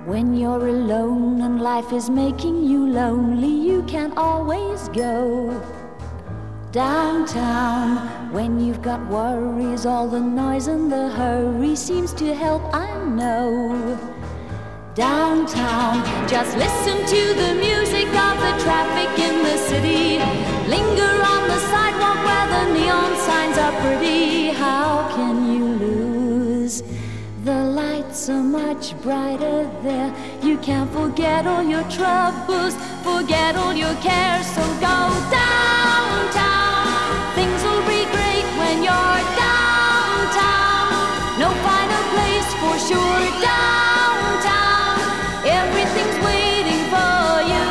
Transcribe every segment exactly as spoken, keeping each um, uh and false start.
When you're alone and life is making you lonely, you can always go downtown. When you've got worries, all the noise and the hurry seems to help, I know. Downtown, just listen to the music of the traffic in the city. Linger on the sidewalk where the neon signs are pretty. How can you lose? The lights are much brighter there. You can't forget all your troubles, forget all your cares. So go downtown. Things will be great when you're downtown. No finer place for sure. Downtown, everything's waiting for you.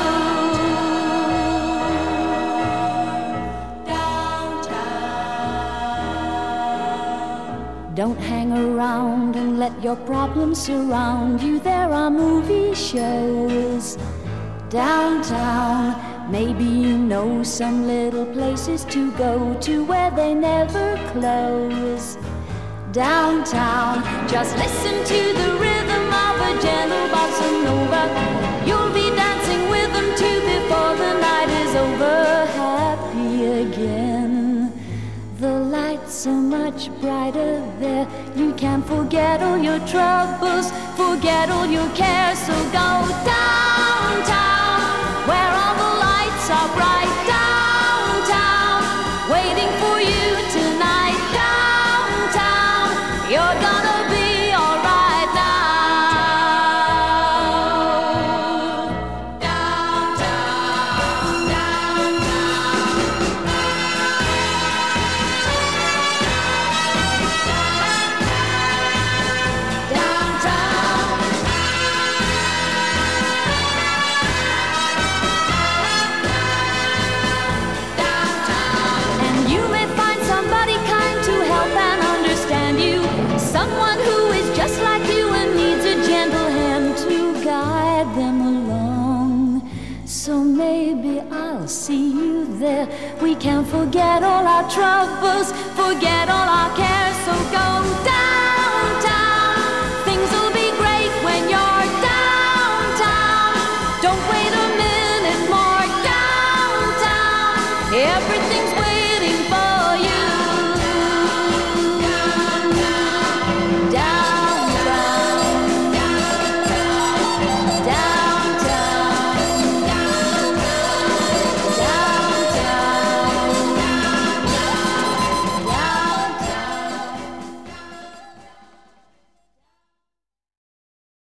Downtown. Don't hang around and let your problems surround you. There are movie shows downtown. Maybe you know some little places to go to where they never close. Downtown, just listen to the rhythm of a gentle bossa nova. You'll be dancing with them too before the night is over. Happy again. The lights are much brighter there. You can't forget all your troubles, forget all your cares. So go downtown, where all the lights are bright. Downtown, waiting for you tonight. Downtown, you're gonna be alright now. Downtown, downtown. Downtown. And you may find somebody kind to help and understand you. Someone who is just like you and needs a gentle hand to guide them along. So maybe I'll see you there. We can forget all our troubles, forget all our cares. So go down.